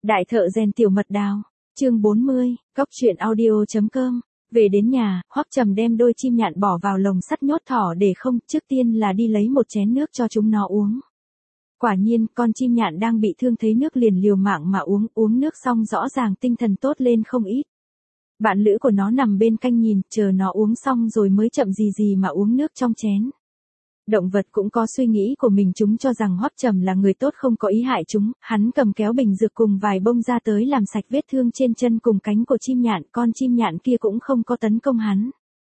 Đại thợ rèn Tiểu Mật Đào, chương 40, góc truyện audio.com. Về đến nhà, Hoắc Trầm đem đôi chim nhạn bỏ vào lồng sắt nhốt thỏ để không, trước tiên là đi lấy một chén nước cho chúng nó uống. Quả nhiên, con chim nhạn đang bị thương thấy nước liền liều mạng mà uống nước xong rõ ràng tinh thần tốt lên không ít. Bạn lữ của nó nằm bên canh nhìn, chờ nó uống xong rồi mới chậm gì mà uống nước trong chén. Động vật cũng có suy nghĩ của mình, chúng cho rằng Hoắc Trầm là người tốt không có ý hại chúng, hắn cầm kéo bình dược cùng vài bông ra tới làm sạch vết thương trên chân cùng cánh của chim nhạn, con chim nhạn kia cũng không có tấn công hắn.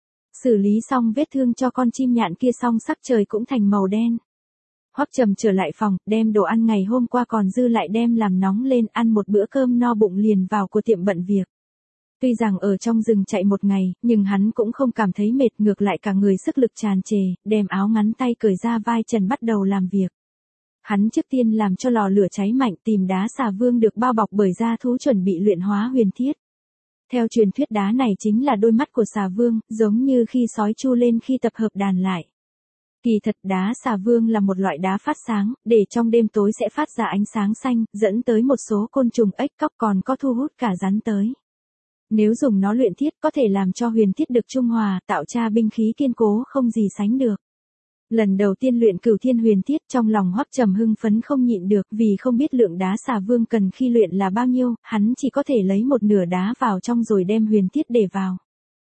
Xử lý xong vết thương cho con chim nhạn kia xong sắc trời cũng thành màu đen. Hoắc Trầm trở lại phòng, đem đồ ăn ngày hôm qua còn dư lại đem làm nóng lên ăn một bữa cơm no bụng liền vào của tiệm bận việc. Tuy rằng ở trong rừng chạy một ngày, nhưng hắn cũng không cảm thấy mệt, ngược lại cả người sức lực tràn trề, đem áo ngắn tay cởi ra vai trần bắt đầu làm việc. Hắn trước tiên làm cho lò lửa cháy mạnh, tìm đá xà vương được bao bọc bởi da thú chuẩn bị luyện hóa huyền thiết. Theo truyền thuyết đá này chính là đôi mắt của xà vương, giống như khi sói chu lên khi tập hợp đàn lại. Kỳ thật đá xà vương là một loại đá phát sáng, để trong đêm tối sẽ phát ra ánh sáng xanh, dẫn tới một số côn trùng ếch cóc, còn có thu hút cả rắn tới. Nếu dùng nó luyện thiết có thể làm cho huyền thiết được trung hòa, tạo ra binh khí kiên cố không gì sánh được. Lần đầu tiên luyện Cửu Thiên huyền thiết, trong lòng Hoắc Trầm hưng phấn không nhịn được, vì không biết lượng đá xà vương cần khi luyện là bao nhiêu, hắn chỉ có thể lấy một nửa đá vào trong rồi đem huyền thiết để vào.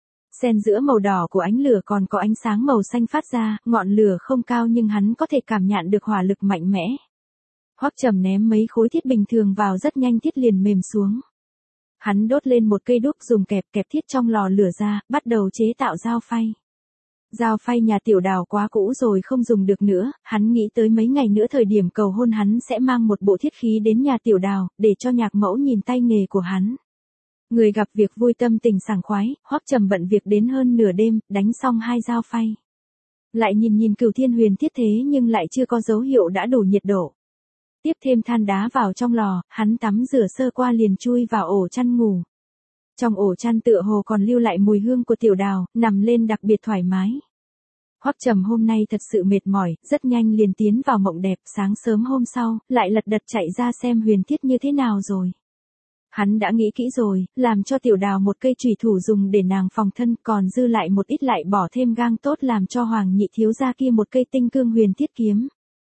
Xen giữa màu đỏ của ánh lửa còn có ánh sáng màu xanh phát ra, ngọn lửa không cao nhưng hắn có thể cảm nhận được hỏa lực mạnh mẽ. Hoắc Trầm ném mấy khối thiết bình thường vào rất nhanh thiết liền mềm xuống. Hắn đốt lên một cây đuốc dùng kẹp thiết trong lò lửa ra, bắt đầu chế tạo dao phay. Dao phay nhà Tiểu Đào quá cũ rồi không dùng được nữa, hắn nghĩ tới mấy ngày nữa thời điểm cầu hôn hắn sẽ mang một bộ thiết khí đến nhà Tiểu Đào, để cho nhạc mẫu nhìn tay nghề của hắn. Người gặp việc vui tâm tình sảng khoái, Hoắc Trầm bận việc đến hơn nửa đêm, đánh xong 2 dao phay. Lại nhìn Cửu Thiên huyền thiết thế nhưng lại chưa có dấu hiệu đã đủ nhiệt độ. Tiếp thêm than đá vào trong lò, hắn tắm rửa sơ qua liền chui vào ổ chăn ngủ. Trong ổ chăn tựa hồ còn lưu lại mùi hương của Tiểu Đào, nằm lên đặc biệt thoải mái. Hoắc Trầm hôm nay thật sự mệt mỏi, rất nhanh liền tiến vào mộng đẹp, sáng sớm hôm sau, lại lật đật chạy ra xem huyền thiết như thế nào rồi. Hắn đã nghĩ kỹ rồi, làm cho Tiểu Đào một cây chùy thủ dùng để nàng phòng thân, còn dư lại một ít lại bỏ thêm gang tốt làm cho Hoàng nhị thiếu gia kia một cây tinh cương huyền thiết kiếm.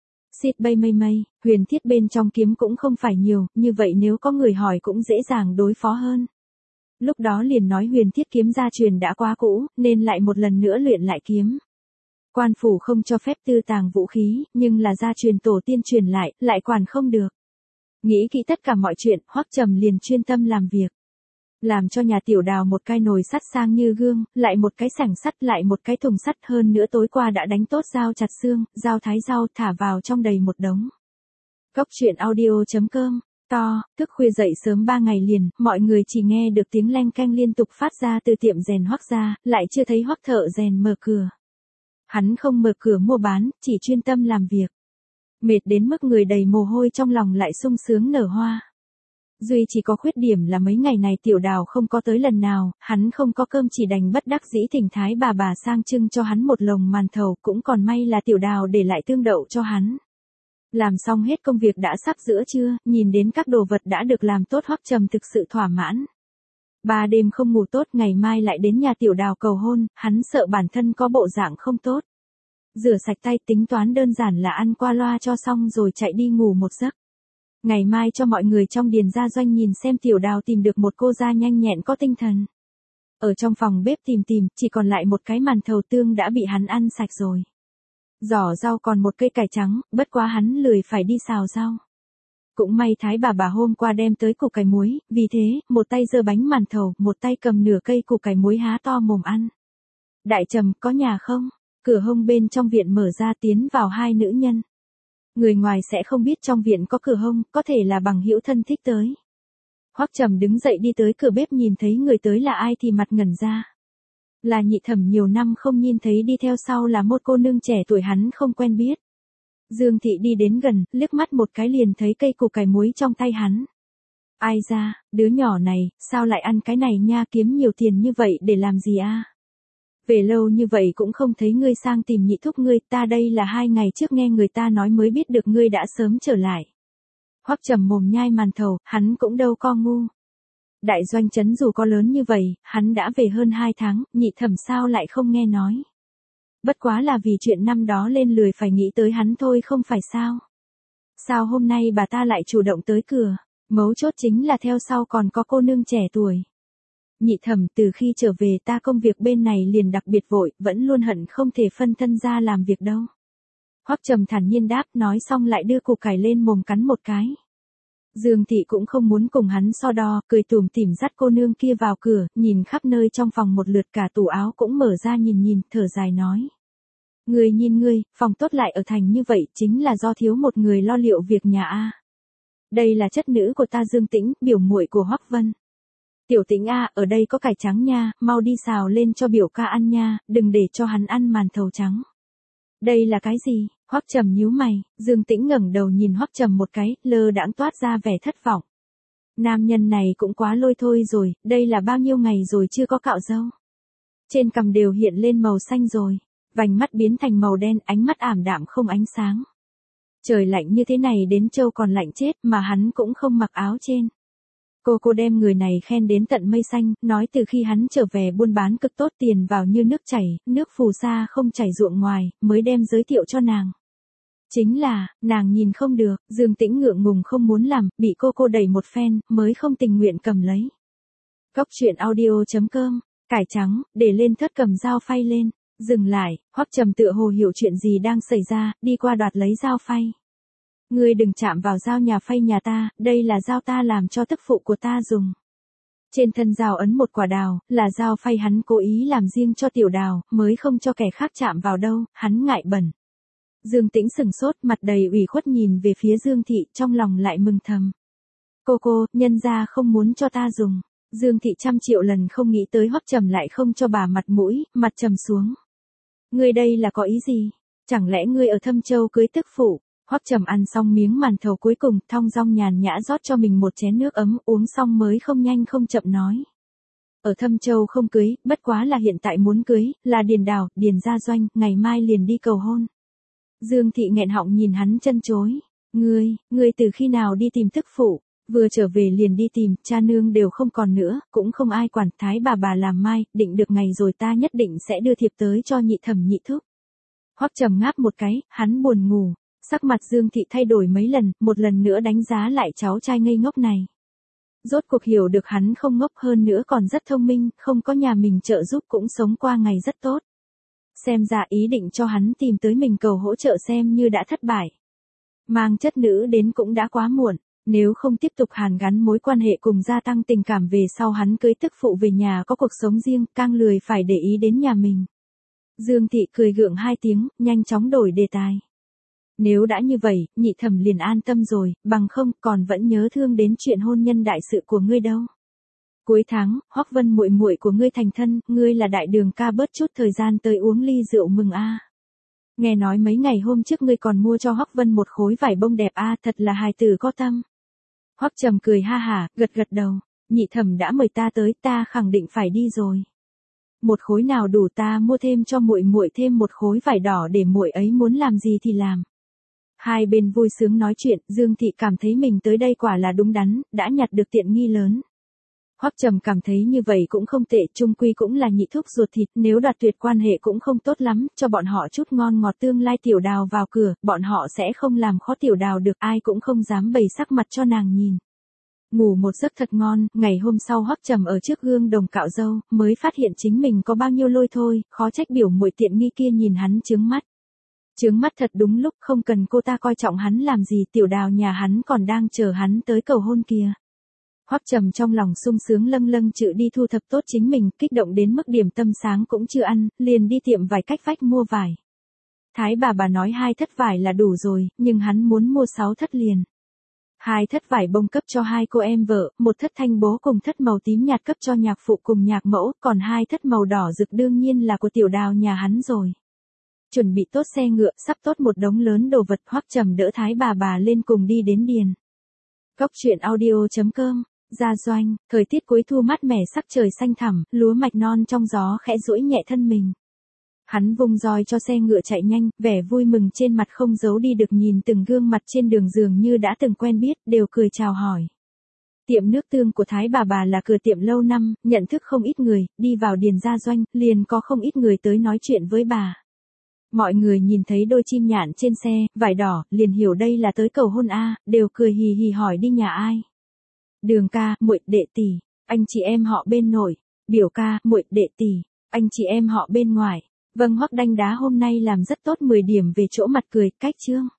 Xịt bay mây, huyền thiết bên trong kiếm cũng không phải nhiều, như vậy nếu có người hỏi cũng dễ dàng đối phó hơn. Lúc đó liền nói huyền thiết kiếm gia truyền đã quá cũ, nên lại một lần nữa luyện lại kiếm. Quan phủ không cho phép tư tàng vũ khí, nhưng là gia truyền tổ tiên truyền lại quản không được. Nghĩ kỹ tất cả mọi chuyện, Hoắc Trầm liền chuyên tâm làm việc. Làm cho nhà Tiểu Đào một cái nồi sắt sang như gương, lại một cái sảnh sắt, lại một cái thùng sắt, hơn nữa tối qua đã đánh tốt dao chặt xương, dao thái rau thả vào trong đầy một đống. Góc truyện audio.com. Thức khuya dậy sớm 3 ngày liền, mọi người chỉ nghe được tiếng leng keng liên tục phát ra từ tiệm rèn Hoắc gia, lại chưa thấy Hoắc thợ rèn mở cửa. Hắn không mở cửa mua bán, chỉ chuyên tâm làm việc. Mệt đến mức người đầy mồ hôi, trong lòng lại sung sướng nở hoa. Duy chỉ có khuyết điểm là mấy ngày này Tiểu Đào không có tới lần nào, hắn không có cơm chỉ đành bất đắc dĩ thỉnh thái bà sang trưng cho hắn một lồng màn thầu, cũng còn may là Tiểu Đào để lại tương đậu cho hắn. Làm xong hết công việc đã sắp giữa trưa, nhìn đến các đồ vật đã được làm tốt, Hoắc Trầm thực sự thỏa mãn. 3 đêm không ngủ tốt, ngày mai lại đến nhà Tiểu Đào cầu hôn, hắn sợ bản thân có bộ dạng không tốt. Rửa sạch tay, tính toán đơn giản là ăn qua loa cho xong rồi chạy đi ngủ một giấc. Ngày mai cho mọi người trong điền gia doanh nhìn xem Tiểu Đào tìm được một cô gia nhanh nhẹn có tinh thần. Ở trong phòng bếp tìm, chỉ còn lại một cái màn thầu tương đã bị hắn ăn sạch rồi. Giỏ rau còn một cây cải trắng, bất quá hắn lười phải đi xào rau. Cũng may thái bà hôm qua đem tới củ cải muối, vì thế, một tay giơ bánh màn thầu, một tay cầm nửa cây củ cải muối há to mồm ăn. Đại Trầm, có nhà không? Cửa hông bên trong viện mở ra, tiến vào 2 nữ nhân. Người ngoài sẽ không biết trong viện có cửa hông, có thể là bằng hữu thân thích tới. Hoắc Trầm đứng dậy đi tới cửa bếp, nhìn thấy người tới là ai thì mặt ngẩn ra. Là Nhị Thẩm, nhiều năm không nhìn thấy, đi theo sau là một cô nương trẻ tuổi hắn không quen biết. Dương Thị đi đến gần, liếc mắt một cái liền thấy cây củ cải muối trong tay hắn. Ai ra, đứa nhỏ này, sao lại ăn cái này nha, kiếm nhiều tiền như vậy để làm gì a? Về lâu như vậy cũng không thấy ngươi sang tìm Nhị thúc ngươi, ta đây là 2 ngày trước nghe người ta nói mới biết được ngươi đã sớm trở lại. Hoắc Trầm mồm nhai màn thầu, hắn cũng đâu có ngu. Đại doanh trấn dù có lớn như vậy, hắn đã về hơn 2 tháng, Nhị Thẩm sao lại không nghe nói. Bất quá là vì chuyện năm đó lên lười phải nghĩ tới hắn thôi không phải sao. Sao hôm nay bà ta lại chủ động tới cửa, mấu chốt chính là theo sau còn có cô nương trẻ tuổi. Nhị Thẩm, từ khi trở về ta công việc bên này liền đặc biệt vội, vẫn luôn hận không thể phân thân ra làm việc đâu. Hoắc Trầm thản nhiên đáp, nói xong lại đưa củ cải lên mồm cắn một cái. Dương Thị cũng không muốn cùng hắn so đo, cười tủm tỉm dắt cô nương kia vào cửa, nhìn khắp nơi trong phòng một lượt, cả tủ áo cũng mở ra nhìn, thở dài nói. Ngươi nhìn ngươi, phòng tốt lại ở thành như vậy chính là do thiếu một người lo liệu việc nhà a. Đây là chất nữ của ta Dương Tĩnh, biểu muội của Hoắc Vân. Tiểu Tĩnh a, ở đây có cải trắng nha, mau đi xào lên cho biểu ca ăn nha, đừng để cho hắn ăn màn thầu trắng. Đây là cái gì? Hoắc Trầm nhíu mày, Dương Tĩnh ngẩng đầu nhìn Hoắc Trầm một cái, lơ đãng toát ra vẻ thất vọng. Nam nhân này cũng quá lôi thôi rồi, đây là bao nhiêu ngày rồi chưa có cạo râu. Trên cằm đều hiện lên màu xanh rồi, vành mắt biến thành màu đen, ánh mắt ảm đạm không ánh sáng. Trời lạnh như thế này đến trâu còn lạnh chết mà hắn cũng không mặc áo trên. Cô đem người này khen đến tận mây xanh, nói từ khi hắn trở về buôn bán cực tốt, tiền vào như nước chảy, nước phù sa không chảy ruộng ngoài, mới đem giới thiệu cho nàng. Chính là, nàng nhìn không được, Dương Tĩnh ngượng ngùng không muốn làm, bị cô đẩy một phen, mới không tình nguyện cầm lấy. Cóc truyện audio.com, cải trắng, để lên thớt cầm dao phay lên, dừng lại, Hoắc Trầm tựa hồ hiểu chuyện gì đang xảy ra, đi qua đoạt lấy dao phay. Ngươi đừng chạm vào dao nhà phay nhà ta, đây là dao ta làm cho tức phụ của ta dùng. Trên thân dao ấn một quả đào, là dao phay hắn cố ý làm riêng cho tiểu đào, mới không cho kẻ khác chạm vào đâu, hắn ngại bẩn. Dương Tĩnh sừng sốt, mặt đầy ủy khuất nhìn về phía Dương Thị, trong lòng lại mừng thầm. Cô, nhân gia không muốn cho ta dùng. Dương Thị trăm triệu lần không nghĩ tới Hoắc Trầm lại không cho bà mặt mũi, mặt trầm xuống. Ngươi đây là có ý gì? Chẳng lẽ ngươi ở Thâm Châu cưới tức phụ? Hoắc Trầm ăn xong miếng màn thầu cuối cùng, thong dong nhàn nhã rót cho mình một chén nước ấm, uống xong mới không nhanh không chậm nói. Ở Thâm Châu không cưới, bất quá là hiện tại muốn cưới, là Điền Đào, Điền Gia Doanh, ngày mai liền đi cầu hôn. Dương Thị nghẹn họng nhìn hắn chân chối. Ngươi từ khi nào đi tìm tức phụ? Vừa trở về liền đi tìm, cha nương đều không còn nữa, cũng không ai quản, thái bà làm mai, định được ngày rồi ta nhất định sẽ đưa thiệp tới cho Nhị Thẩm Nhị Thúc. Hoắc Trầm ngáp một cái, hắn buồn ngủ. Sắc mặt Dương Thị thay đổi mấy lần, một lần nữa đánh giá lại cháu trai ngây ngốc này. Rốt cuộc hiểu được hắn không ngốc, hơn nữa còn rất thông minh, không có nhà mình trợ giúp cũng sống qua ngày rất tốt. Xem ra ý định cho hắn tìm tới mình cầu hỗ trợ xem như đã thất bại. Mang chất nữ đến cũng đã quá muộn, nếu không tiếp tục hàn gắn mối quan hệ cùng gia tăng tình cảm về sau hắn cưới tức phụ về nhà có cuộc sống riêng, càng lười phải để ý đến nhà mình. Dương Thị cười gượng 2 tiếng, nhanh chóng đổi đề tài. Nếu đã như vậy, Nhị Thẩm liền an tâm rồi, bằng không còn vẫn nhớ thương đến chuyện hôn nhân đại sự của ngươi đâu. Cuối tháng, Hoắc Vân muội muội của ngươi thành thân, ngươi là đại đường ca bớt chút thời gian tới uống ly rượu mừng a. Nghe nói mấy ngày hôm trước ngươi còn mua cho Hoắc Vân một khối vải bông đẹp a, thật là hài tử có tâm. Hoắc Trầm cười ha hả, gật đầu, Nhị Thẩm đã mời ta tới, ta khẳng định phải đi rồi. Một khối nào đủ, ta mua thêm cho muội muội thêm một khối vải đỏ để muội ấy muốn làm gì thì làm. Hai bên vui sướng nói chuyện, Dương Thị cảm thấy mình tới đây quả là đúng đắn, đã nhặt được tiện nghi lớn. Hoắc Trầm cảm thấy như vậy cũng không tệ, chung quy cũng là nhị thúc ruột thịt, nếu đoạt tuyệt quan hệ cũng không tốt lắm, cho bọn họ chút ngon ngọt, tương lai Tiểu Đào vào cửa, bọn họ sẽ không làm khó Tiểu Đào được, ai cũng không dám bày sắc mặt cho nàng nhìn. Ngủ một giấc thật ngon, ngày hôm sau Hoắc Trầm ở trước gương đồng cạo râu, mới phát hiện chính mình có bao nhiêu lôi thôi, khó trách biểu muội tiện nghi kia nhìn hắn chướng mắt. Chướng mắt thật đúng lúc, không cần cô ta coi trọng hắn làm gì, Tiểu Đào nhà hắn còn đang chờ hắn tới cầu hôn kìa. Hoắc Trầm trong lòng sung sướng lâng chự đi thu thập tốt chính mình, kích động đến mức điểm tâm sáng cũng chưa ăn, liền đi tiệm vải cách vách mua vải. Thái bà nói 2 thất vải là đủ rồi, nhưng hắn muốn mua 6 thất liền. 2 thất vải bông cấp cho 2 cô em vợ, 1 thất thanh bố cùng thất màu tím nhạt cấp cho nhạc phụ cùng nhạc mẫu, còn 2 thất màu đỏ rực đương nhiên là của Tiểu Đào nhà hắn rồi. Chuẩn bị tốt xe ngựa, sắp tốt một đống lớn đồ vật, Hoắc Trầm đỡ Thái bà lên cùng đi đến điền. Cóc truyện audio.com, Gia Doanh, thời tiết cuối thu mát mẻ, sắc trời xanh thẳm, lúa mạch non trong gió khẽ duỗi nhẹ thân mình. Hắn vung roi cho xe ngựa chạy nhanh, vẻ vui mừng trên mặt không giấu đi được, nhìn từng gương mặt trên đường dường như đã từng quen biết, đều cười chào hỏi. Tiệm nước tương của Thái bà là cửa tiệm lâu năm, nhận thức không ít người, đi vào điền gia doanh, liền có không ít người tới nói chuyện với bà. Mọi người nhìn thấy đôi chim nhạn trên xe, vải đỏ, liền hiểu đây là tới cầu hôn a, đều cười hì hì hỏi đi nhà ai. Đường ca, muội, đệ tỷ, anh chị em họ bên nội, biểu ca, muội, đệ tỷ, anh chị em họ bên ngoài. Vâng, Hoắc Đanh Đá hôm nay làm rất tốt, 10 điểm về chỗ mặt cười, cách chương.